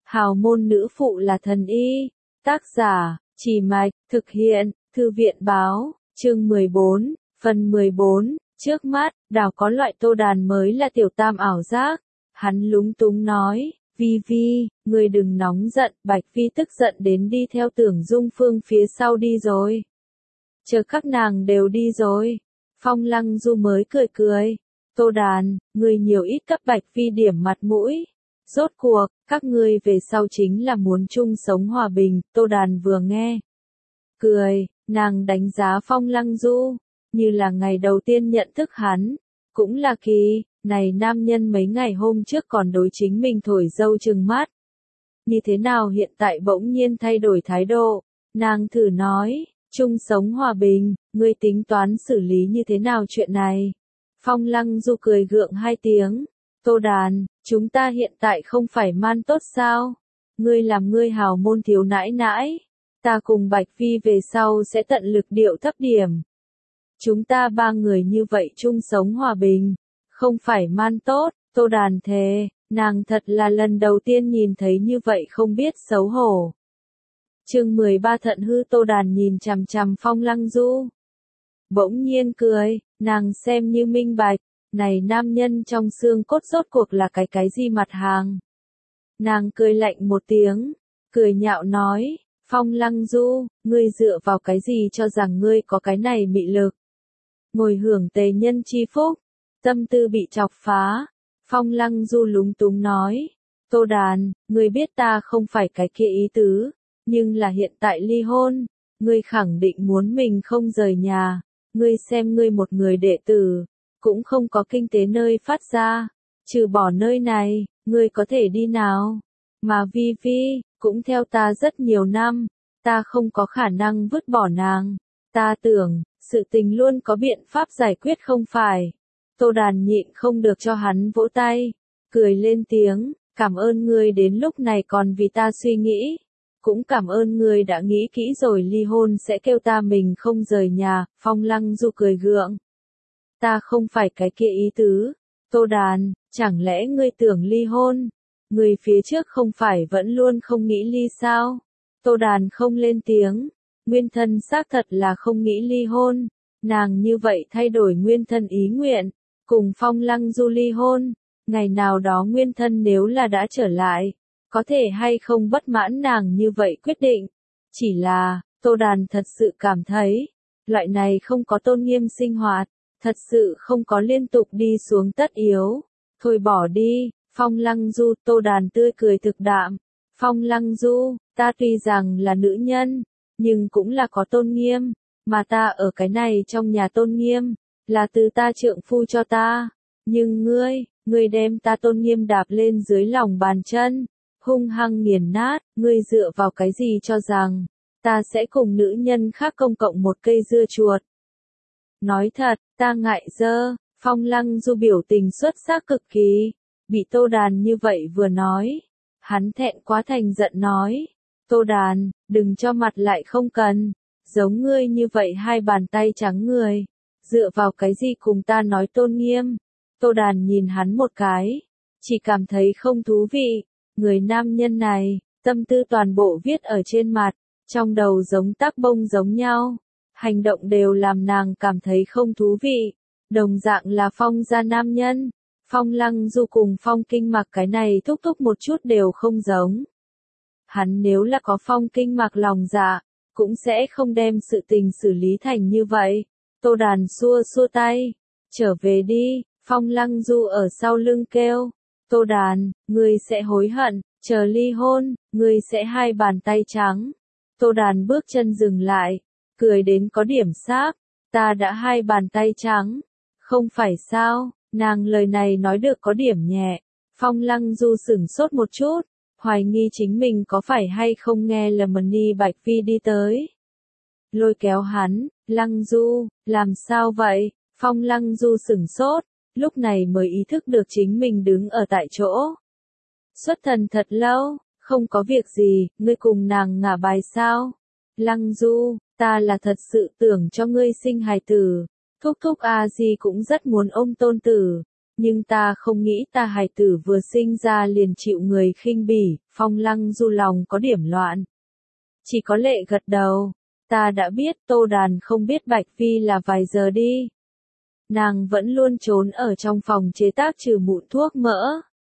Hào môn nữ phụ là thần y. Tác giả, Trì Mạch, thực hiện, Thư viện Báo, chương 14, phần 14, trước mắt, đảo có loại Tô Đàn mới là tiểu tam ảo giác. Hắn lúng túng nói, Vi Vi, ngươi đừng nóng giận, Bạch Vi tức giận đến đi theo Tưởng Dung Phương phía sau đi rồi. Chờ các nàng đều đi rồi. Phong Lăng Du mới cười cười. Tô Đàn, ngươi nhiều ít cấp Bạch Vi điểm mặt mũi. Rốt cuộc, các ngươi về sau chính là muốn chung sống hòa bình, Tô Đàn vừa nghe. Cười, nàng đánh giá Phong Lăng Du, như là ngày đầu tiên nhận thức hắn. Cũng là kỳ, này nam nhân mấy ngày hôm trước còn đối chính mình thổi dâu trừng mắt. Như thế nào hiện tại bỗng nhiên thay đổi thái độ, nàng thử nói, chung sống hòa bình, ngươi tính toán xử lý như thế nào chuyện này. Phong Lăng Du cười gượng hai tiếng, Tô Đàn, chúng ta hiện tại không phải man tốt sao? Ngươi làm ngươi hào môn thiếu nãi nãi, ta cùng Bạch Vi về sau sẽ tận lực điệu thấp điểm. Chúng ta ba người như vậy chung sống hòa bình, không phải man tốt, Tô Đàn thề, nàng thật là lần đầu tiên nhìn thấy như vậy không biết xấu hổ. Chương 13 thận hư. Tô Đàn nhìn chằm chằm Phong Lăng Du. Bỗng nhiên cười, nàng xem như minh bạch, này nam nhân trong xương cốt rốt cuộc là cái gì mặt hàng. Nàng cười lạnh một tiếng, cười nhạo nói, Phong Lăng Du, ngươi dựa vào cái gì cho rằng ngươi có cái này mị lực. Ngồi hưởng tề nhân chi phúc, tâm tư bị chọc phá. Phong Lăng Du lúng túng nói, Tô Đàn, ngươi biết ta không phải cái kia ý tứ, nhưng là hiện tại ly hôn, ngươi khẳng định muốn mình không rời nhà, ngươi xem ngươi một người đệ tử, cũng không có kinh tế nơi phát ra, trừ bỏ nơi này, ngươi có thể đi nào, mà Vi Vi, cũng theo ta rất nhiều năm, ta không có khả năng vứt bỏ nàng, ta tưởng, sự tình luôn có biện pháp giải quyết không phải. Tô Đàn nhịn không được cho hắn vỗ tay, cười lên tiếng, cảm ơn ngươi đến lúc này còn vì ta suy nghĩ, cũng cảm ơn ngươi đã nghĩ kỹ rồi ly hôn sẽ kêu ta mình không rời nhà. Phong Lăng Du cười gượng, ta không phải cái kia ý tứ. Tô Đàn, chẳng lẽ ngươi tưởng ly hôn? Ngươi phía trước không phải vẫn luôn không nghĩ ly sao? Tô Đàn không lên tiếng, nguyên thân xác thật là không nghĩ ly hôn, nàng như vậy thay đổi nguyên thân ý nguyện, cùng Phong Lăng Du ly hôn, ngày nào đó nguyên thân nếu là đã trở lại, có thể hay không bất mãn nàng như vậy quyết định. Chỉ là, Tô Đàn thật sự cảm thấy, loại này không có tôn nghiêm sinh hoạt, thật sự không có liên tục đi xuống tất yếu. Thôi bỏ đi. Phong Lăng Du. Tô Đàn tươi cười thực đạm. Phong Lăng Du, ta tuy rằng là nữ nhân, nhưng cũng là có tôn nghiêm, mà ta ở cái này trong nhà tôn nghiêm, là từ ta trượng phu cho ta. Nhưng ngươi đem ta tôn nghiêm đạp lên dưới lòng bàn chân, hung hăng nghiền nát, ngươi dựa vào cái gì cho rằng, ta sẽ cùng nữ nhân khác công cộng một cây dưa chuột. Nói thật, ta ngại dơ. Phong Lăng Du biểu tình xuất sắc cực kỳ, bị Tô Đàn như vậy vừa nói, hắn thẹn quá thành giận nói, Tô Đàn, đừng cho mặt lại không cần, giống ngươi như vậy hai bàn tay trắng người, dựa vào cái gì cùng ta nói tôn nghiêm. Tô Đàn nhìn hắn một cái, chỉ cảm thấy không thú vị, người nam nhân này, tâm tư toàn bộ viết ở trên mặt, trong đầu giống tắc bông giống nhau, hành động đều làm nàng cảm thấy không thú vị. Đồng dạng là Phong gia nam nhân, Phong Lăng Du cùng Phong Kinh Mặc cái này thúc thúc một chút đều không giống. Hắn nếu là có Phong Kinh Mặc lòng dạ, cũng sẽ không đem sự tình xử lý thành như vậy. Tô Đàn xua xua tay, trở về đi. Phong Lăng Du ở sau lưng kêu, Tô Đàn, ngươi sẽ hối hận, chờ ly hôn, ngươi sẽ hai bàn tay trắng. Tô Đàn bước chân dừng lại, cười đến có điểm sáp, ta đã hai bàn tay trắng. Không phải sao, nàng lời này nói được có điểm nhẹ. Phong Lăng Du sửng sốt một chút, hoài nghi chính mình có phải hay không nghe lầm Mani Bạch Vi đi tới. Lôi kéo hắn, Lăng Du, làm sao vậy? Phong Lăng Du sửng sốt, lúc này mới ý thức được chính mình đứng ở tại chỗ. Xuất thần thật lâu, không có việc gì, ngươi cùng nàng ngả bài sao? Lăng Du, ta là thật sự tưởng cho ngươi sinh hài tử. Thúc thúc A Di cũng rất muốn ôm tôn tử, Nhưng ta không nghĩ ta hài tử vừa sinh ra liền chịu người khinh bỉ. Phong Lăng Du lòng có điểm loạn. Chỉ có lệ gật đầu. Ta đã biết Tô Đàn không biết Bạch Phi là vài giờ đi. Nàng vẫn luôn trốn ở trong phòng chế tác trừ mụn thuốc mỡ.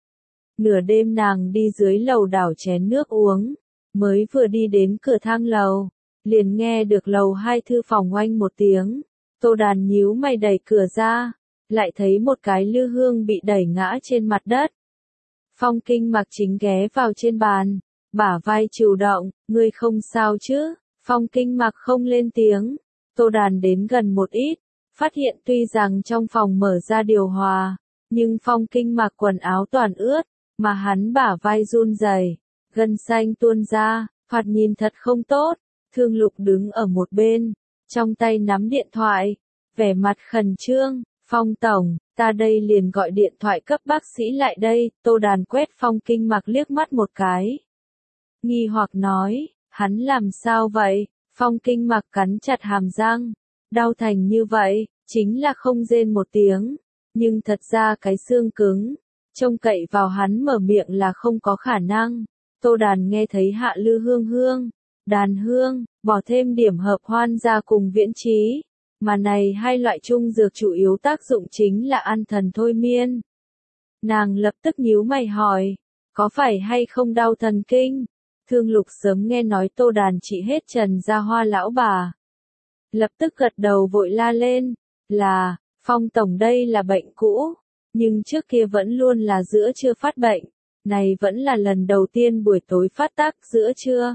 Nửa đêm nàng đi dưới lầu đảo chén nước uống. Mới vừa đi đến cửa thang lầu. Liền nghe được lầu 2 thư phòng oanh một tiếng. Tô Đàn nhíu mày đẩy cửa ra. Lại thấy một cái lư hương bị đẩy ngã trên mặt đất. Phong Kinh Mặc chính ghé vào trên bàn. Bả vai chịu động, ngươi không sao chứ? Phong Kinh Mặc không lên tiếng. Tô Đàn đến gần một ít. Phát hiện tuy rằng trong phòng mở ra điều hòa. Nhưng Phong Kinh Mặc quần áo toàn ướt. Mà hắn bả vai run rẩy, gân xanh tuôn ra, thoạt nhìn thật không tốt. Thương Lục đứng ở một bên, trong tay nắm điện thoại, vẻ mặt khẩn trương. Phong tổng, ta đây liền gọi điện thoại cấp bác sĩ lại đây. Tô Đàn quét Phong Kinh Mặc liếc mắt một cái. Nghi hoặc nói, hắn làm sao vậy? Phong Kinh Mặc cắn chặt hàm răng. Đau thành như vậy, chính là không rên một tiếng. Nhưng thật ra cái xương cứng. Trông cậy vào hắn mở miệng là không có khả năng. Tô Đàn nghe thấy hạ lư hương hương, đàn hương, bỏ thêm điểm hợp hoan ra cùng viễn trí. Mà này hai loại trung dược chủ yếu tác dụng chính là an thần thôi miên. Nàng lập tức nhíu mày hỏi, có phải hay không đau thần kinh? Thương Lục sớm nghe nói Tô Đàn trị hết Trần gia Hoa lão bà. Lập tức gật đầu vội la lên, là, Phong tổng đây là bệnh cũ. Nhưng trước kia vẫn luôn là giữa trưa phát bệnh, này vẫn là lần đầu tiên buổi tối phát tác giữa trưa.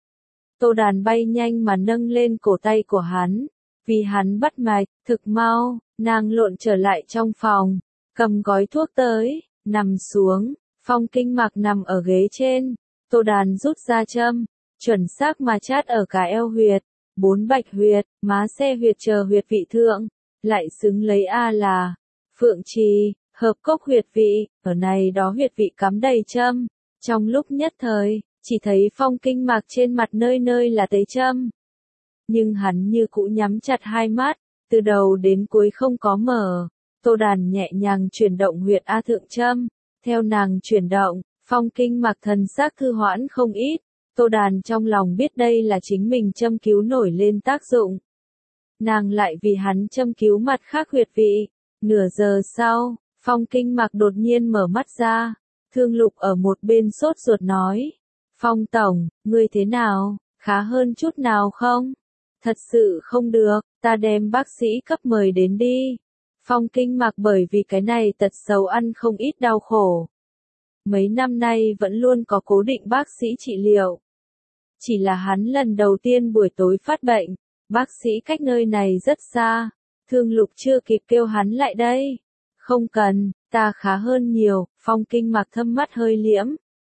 Tô Đàn bay nhanh mà nâng lên cổ tay của hắn, vì hắn bắt mạch, thực mau, nàng lộn trở lại trong phòng, cầm gói thuốc tới, nằm xuống. Phong Kinh Mặc nằm ở ghế trên, Tô Đàn rút ra châm, chuẩn xác mà chát ở cả eo huyệt, 4 bạch huyệt, má xe huyệt chờ huyệt vị thượng, lại xứng lấy A là Phượng Trì, hợp cốc huyệt vị, ở này đó huyệt vị cắm đầy châm. Trong lúc nhất thời, chỉ thấy Phong Kinh Mặc trên mặt nơi nơi là tế châm. Nhưng hắn như cũ nhắm chặt hai mắt, từ đầu đến cuối không có mở. Tô Đàn nhẹ nhàng chuyển động huyệt A thượng châm. Theo nàng chuyển động, Phong Kinh Mặc thần sắc thư hoãn không ít. Tô Đàn trong lòng biết đây là chính mình châm cứu nổi lên tác dụng. Nàng lại vì hắn châm cứu mặt khác huyệt vị. Nửa giờ sau, Phong Kinh Mặc đột nhiên mở mắt ra. Thương Lục ở một bên sốt ruột nói. Phong tổng, ngươi thế nào, khá hơn chút nào không? Thật sự không được, ta đem bác sĩ cấp mời đến đi. Phong Kinh Mặc bởi vì cái này tật xấu ăn không ít đau khổ. Mấy năm nay vẫn luôn có cố định bác sĩ trị liệu. Chỉ là hắn lần đầu tiên buổi tối phát bệnh, bác sĩ cách nơi này rất xa. Thương Lục chưa kịp kêu hắn lại đây. Không cần, ta khá hơn nhiều. Phong Kinh Mặc thâm mắt hơi liễm.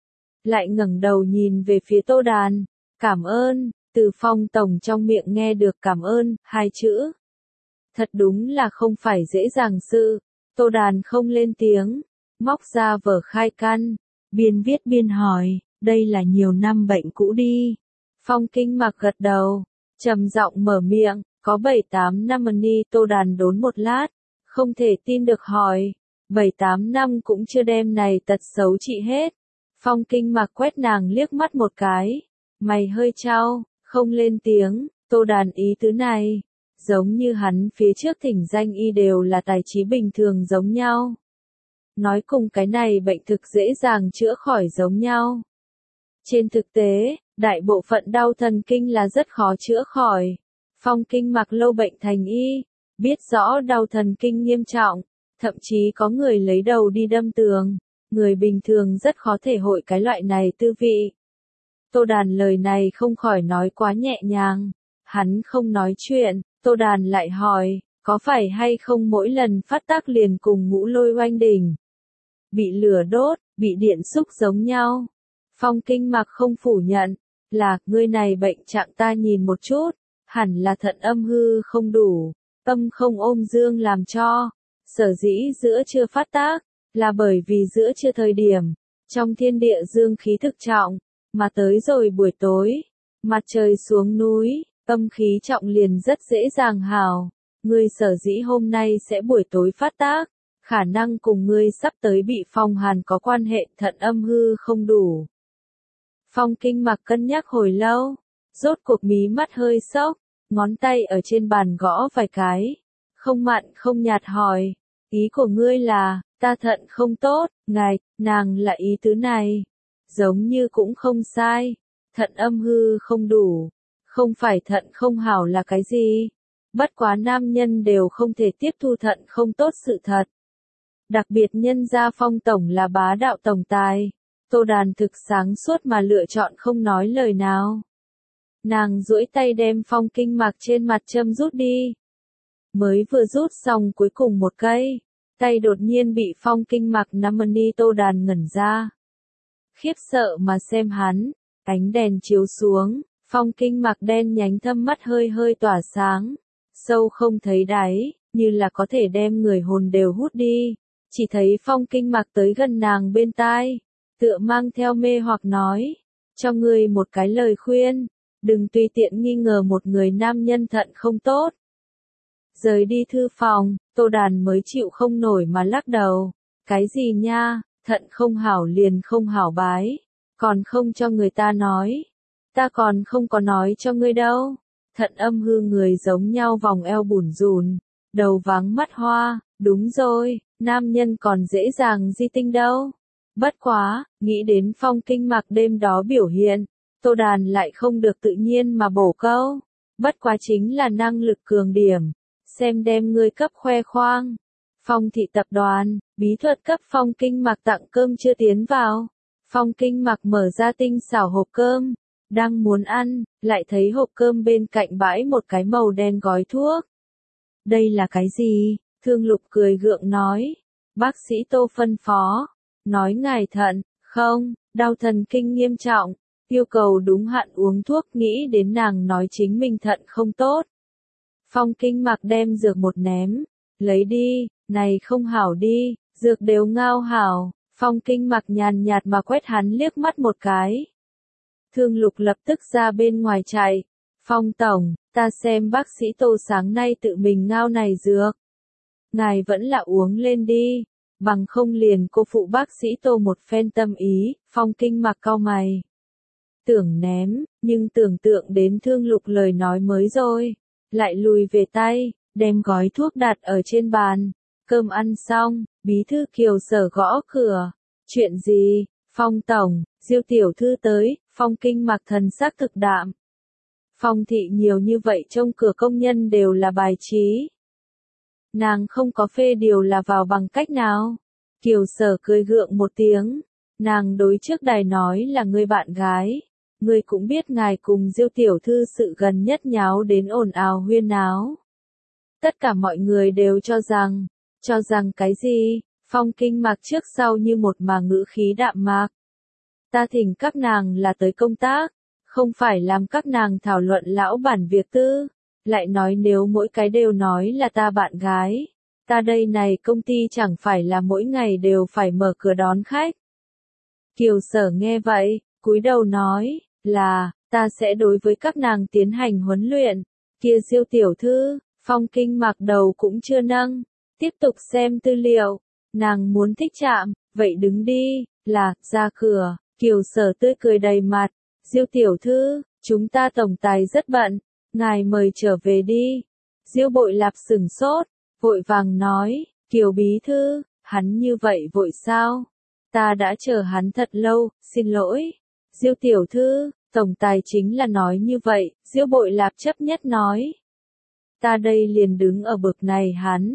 Lại ngẩng đầu nhìn về phía Tô Đàn. Cảm ơn, từ Phong tổng trong miệng nghe được cảm ơn, hai chữ. Thật đúng là không phải dễ dàng sự. Tô Đàn không lên tiếng, móc ra vở khai căn, biên viết biên hỏi, đây là nhiều năm bệnh cũ đi. Phong Kinh Mặc gật đầu, trầm giọng mở miệng, có 7-8 năm ni. Tô Đàn đốn một lát, không thể tin được hỏi, 7-8 năm cũng chưa đem này tật xấu trị hết. Phong Kinh Mặc quét nàng liếc mắt một cái, mày hơi chau, không lên tiếng. Tô Đàn ý tứ này, giống như hắn phía trước thỉnh danh y đều là tài trí bình thường giống nhau. Nói cùng cái này bệnh thực dễ dàng chữa khỏi giống nhau. Trên thực tế, đại bộ phận đau thần kinh là rất khó chữa khỏi. Phong Kinh Mặc lâu bệnh thành y, biết rõ đau thần kinh nghiêm trọng, thậm chí có người lấy đầu đi đâm tường. Người bình thường rất khó thể hội cái loại này tư vị. Tô Đàn lời này không khỏi nói quá nhẹ nhàng. Hắn không nói chuyện, Tô Đàn lại hỏi, có phải hay không mỗi lần phát tác liền cùng ngũ lôi oanh đỉnh? Bị lửa đốt, bị điện xúc giống nhau. Phong Kinh Mặc không phủ nhận, là, ngươi này bệnh trạng ta nhìn một chút, hẳn là thận âm hư không đủ, âm không ôm dương làm cho. Sở dĩ giữa chưa phát tác, là bởi vì giữa chưa thời điểm, trong thiên địa dương khí thực trọng, mà tới rồi buổi tối, mặt trời xuống núi, âm khí trọng liền rất dễ dàng hào. Ngươi sở dĩ hôm nay sẽ buổi tối phát tác, khả năng cùng ngươi sắp tới bị phong hàn có quan hệ, thận âm hư không đủ. Phong Kinh Mặc cân nhắc hồi lâu, rốt cuộc mí mắt hơi sốc, ngón tay ở trên bàn gõ vài cái, không mặn không nhạt hỏi, ý của ngươi là, ta thận không tốt, ngài, nàng là ý tứ này, giống như cũng không sai, thận âm hư không đủ, không phải thận không hảo là cái gì, bất quá nam nhân đều không thể tiếp thu thận không tốt sự thật. Đặc biệt nhân gia Phong tổng là bá đạo tổng tài, Tô Đàn thực sáng suốt mà lựa chọn không nói lời nào. Nàng duỗi tay đem Phong Kinh Mặc trên mặt châm rút đi. Mới vừa rút xong cuối cùng một cây, tay đột nhiên bị Phong Kinh Mặc nắm đi. Tô Đàn ngẩn ra. Khiếp sợ mà xem hắn, ánh đèn chiếu xuống, Phong Kinh Mặc đen nhánh thâm mắt hơi hơi tỏa sáng, sâu không thấy đáy, như là có thể đem người hồn đều hút đi. Chỉ thấy Phong Kinh Mặc tới gần nàng bên tai, tựa mang theo mê hoặc nói, cho ngươi một cái lời khuyên, đừng tùy tiện nghi ngờ một người nam nhân thận không tốt. Rời đi thư phòng, Tô Đàn mới chịu không nổi mà lắc đầu, cái gì nha, thận không hảo liền không hảo bái, còn không cho người ta nói, ta còn không có nói cho ngươi đâu. Thận âm hư người giống nhau vòng eo bủn rủn, đầu váng mắt hoa, đúng rồi, nam nhân còn dễ dàng di tinh đâu. Bất quá, nghĩ đến Phong Kinh Mặc đêm đó biểu hiện, Tô Đàn lại không được tự nhiên mà bổ câu. Bất quá chính là năng lực cường điểm, xem đem ngươi cấp khoe khoang. Phong thị tập đoàn, bí thuật cấp Phong Kinh Mặc tặng cơm chưa tiến vào. Phong Kinh Mặc mở ra tinh xảo hộp cơm, đang muốn ăn, lại thấy hộp cơm bên cạnh bãi một cái màu đen gói thuốc. Đây là cái gì? Thương Lục cười gượng nói. Bác sĩ Tô phân phó, nói ngài thận, không, đau thần kinh nghiêm trọng, yêu cầu đúng hạn uống thuốc, nghĩ đến nàng nói chính mình thận không tốt. Phong Kinh Mặc đem dược một ném, lấy đi, này không hảo đi, dược đều ngao hảo. Phong Kinh Mặc nhàn nhạt mà quét hắn liếc mắt một cái. Thương Lục lập tức ra bên ngoài chạy. Phong tổng, ta xem bác sĩ Tô sáng nay tự mình ngao này dược. Ngài vẫn là uống lên đi, bằng không liền cô phụ bác sĩ Tô một phen tâm ý. Phong Kinh Mặc cau mày. Tưởng ném, nhưng tưởng tượng đến Thương Lục lời nói mới rồi. Lại lùi về tay, đem gói thuốc đặt ở trên bàn. Cơm ăn xong, bí thư Kiều Sở gõ cửa. Chuyện gì? Phong tổng, Diêu tiểu thư tới. Phong Kinh Mặc thần sắc thực đạm. Phong thị nhiều như vậy trông cửa công nhân đều là bài trí. Nàng không có phê điều là vào bằng cách nào? Kiều Sở cười gượng một tiếng. Nàng đối trước đài nói là người bạn gái. Ngươi cũng biết ngài cùng Diêu tiểu thư sự gần nhất nháo đến ồn ào huyên náo. Tất cả mọi người đều cho rằng cái gì? Phong Kinh Mặc trước sau như một mà ngữ khí đạm mạc. Ta thỉnh các nàng là tới công tác, không phải làm các nàng thảo luận lão bản việc tư. Lại nói nếu mỗi cái đều nói là ta bạn gái, ta đây này công ty chẳng phải là mỗi ngày đều phải mở cửa đón khách. Kiều Sở nghe vậy, cúi đầu nói, là, ta sẽ đối với các nàng tiến hành huấn luyện. Kia Diêu tiểu thư, Phong Kinh Mặc đầu cũng chưa nâng, tiếp tục xem tư liệu, nàng muốn thích chạm, vậy đứng đi, là, ra cửa. Kiều Sở tươi cười đầy mặt, Diêu tiểu thư, chúng ta tổng tài rất bận, ngài mời trở về đi. Diêu Bội Lạp sửng sốt, vội vàng nói, Kiều bí thư, hắn như vậy vội sao? Ta đã chờ hắn thật lâu, xin lỗi. Diêu tiểu thư, tổng tài chính là nói như vậy. Diêu Bội Lạp chấp nhất nói. Ta đây liền đứng ở bực này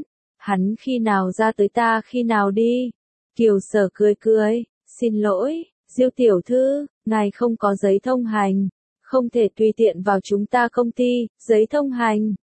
hắn khi nào ra tới ta khi nào đi. Kiều Sở cười cười, xin lỗi. Diêu tiểu thư, ngài không có giấy thông hành, không thể tùy tiện vào chúng ta công ty. Giấy thông hành?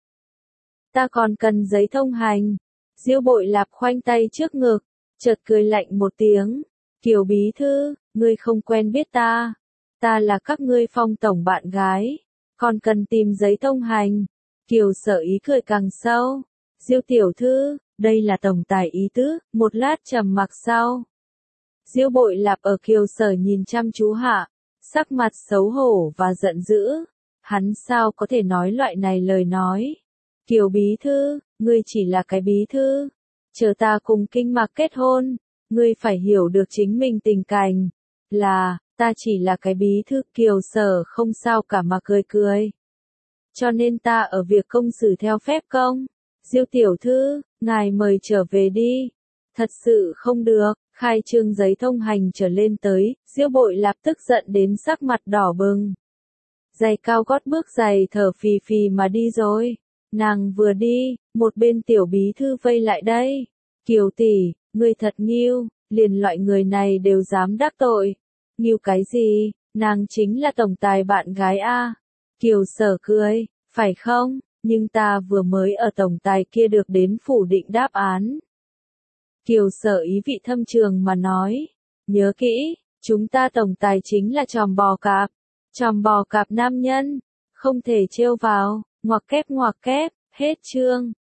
Ta còn cần giấy thông hành. Diêu Bội Lạp khoanh tay trước ngực, chợt cười lạnh một tiếng. Kiều bí thư, ngươi không quen biết ta. Ta là các ngươi Phong tổng bạn gái, còn cần tìm giấy thông hành. Kiều Sở ý cười càng sâu. Diêu tiểu thư, đây là tổng tài ý tứ. Một lát trầm mặc sau, Diêu Bội Lạp ở Kiều Sở nhìn chăm chú hạ, sắc mặt xấu hổ và giận dữ. Hắn sao có thể nói loại này lời nói? Kiều bí thư, ngươi chỉ là cái bí thư, chờ ta cùng Kinh Mạc kết hôn, ngươi phải hiểu được chính mình tình cảnh. Là, ta chỉ là cái bí thư. Kiều Sở không sao cả mà cười cười. Cho nên ta ở việc công xử theo phép công. Diêu tiểu thư, ngài mời trở về đi. Thật sự không được, khai trương giấy thông hành trở lên tới, Diêu Bội Lạp tức giận đến sắc mặt đỏ bừng. Giày cao gót bước giày thở phì phì mà đi rồi. Nàng vừa đi, một bên tiểu bí thư vây lại đây. Kiều tỷ, ngươi thật nghiêu, liền loại người này đều dám đắc tội. Nghiêu cái gì, nàng chính là tổng tài bạn gái a. Kiều Sở cười, phải không, nhưng ta vừa mới ở tổng tài kia được đến phủ định đáp án. Kiều Sở ý vị thâm trường mà nói, nhớ kỹ, chúng ta tổng tài chính là tròm bò cạp. Tròm bò cạp nam nhân, không thể trêu vào, ngoặc kép, hết chương.